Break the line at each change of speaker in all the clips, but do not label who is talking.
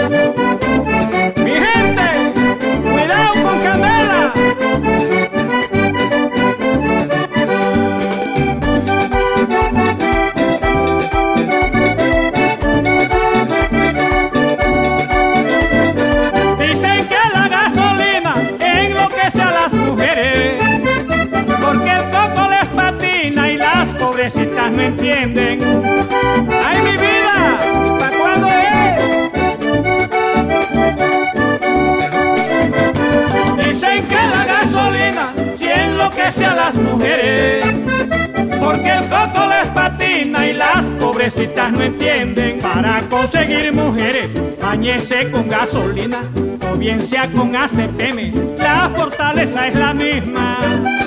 Mi gente, cuidado con Candela. Dicen que la gasolina enloquece a las mujeres, porque el coco les patina y las pobrecitas no entienden. ¡Ay, mi vida! ¿Y para cuándo es? Dicen que la gasolina sí enloquece a las mujeres, porque el coco les patina y las pobrecitas no entienden. Para conseguir mujeres, bañese con gasolina o bien sea con ACPM, la fortaleza es la misma.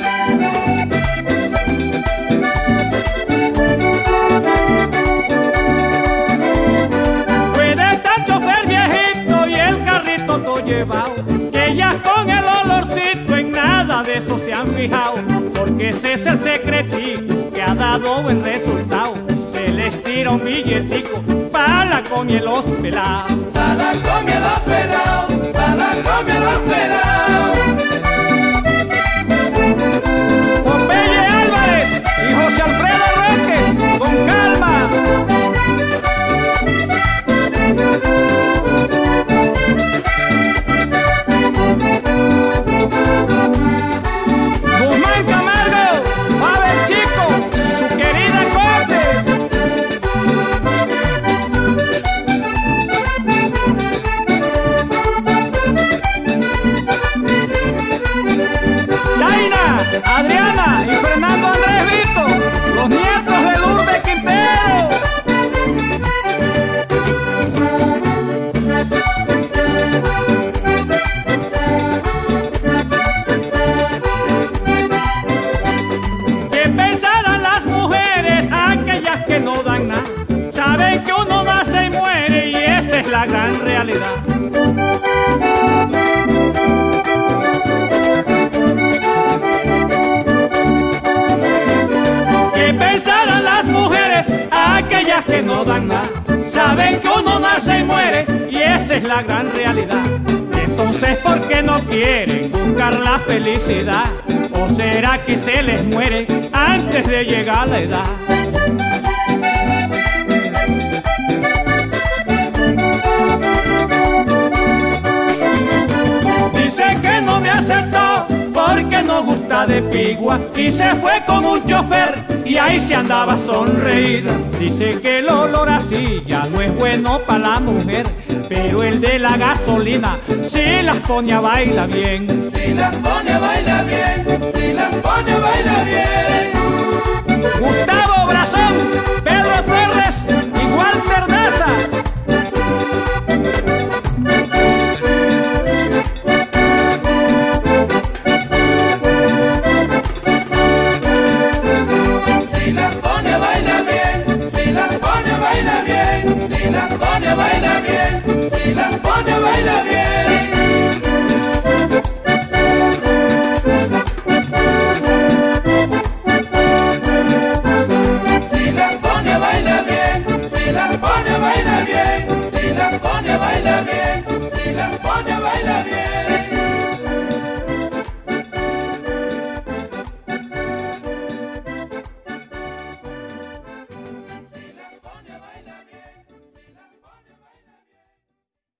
Llevado, que ya con el olorcito en nada de eso se han fijado, porque ese es el secretito que ha dado buen resultado. Se les tira un billetico para la comida los pelados,
para la comida los pelados, para la comida los pelados.
Popeye Álvarez y José Alfredo Roque, con calma. Guzmán Camargo, Pavel Chico y su querida corte. Daina, Adriana y Fernando Andrés Vito, los nietos de Lourdes Quintero. ¿Qué pensarán las mujeres, aquellas que no dan nada? Saben que uno nace y muere y esa es la gran realidad. ¿Qué pensarán las mujeres, aquellas que no dan nada? Saben que uno nace y muere y esa es la gran realidad. Entonces, ¿por qué no quieren buscar la felicidad? ¿O será que se les muere antes de llegar a la edad? Dice que no me aceptó porque no gusta de pigua y se fue con un chofer y ahí se andaba sonreída. Dice que el olor así ya no es bueno para la mujer, pero el de la gasolina si las pone a bailar bien.
Si las pone a bailar bien, si las pone a bailar bien.
Gustavo Brazón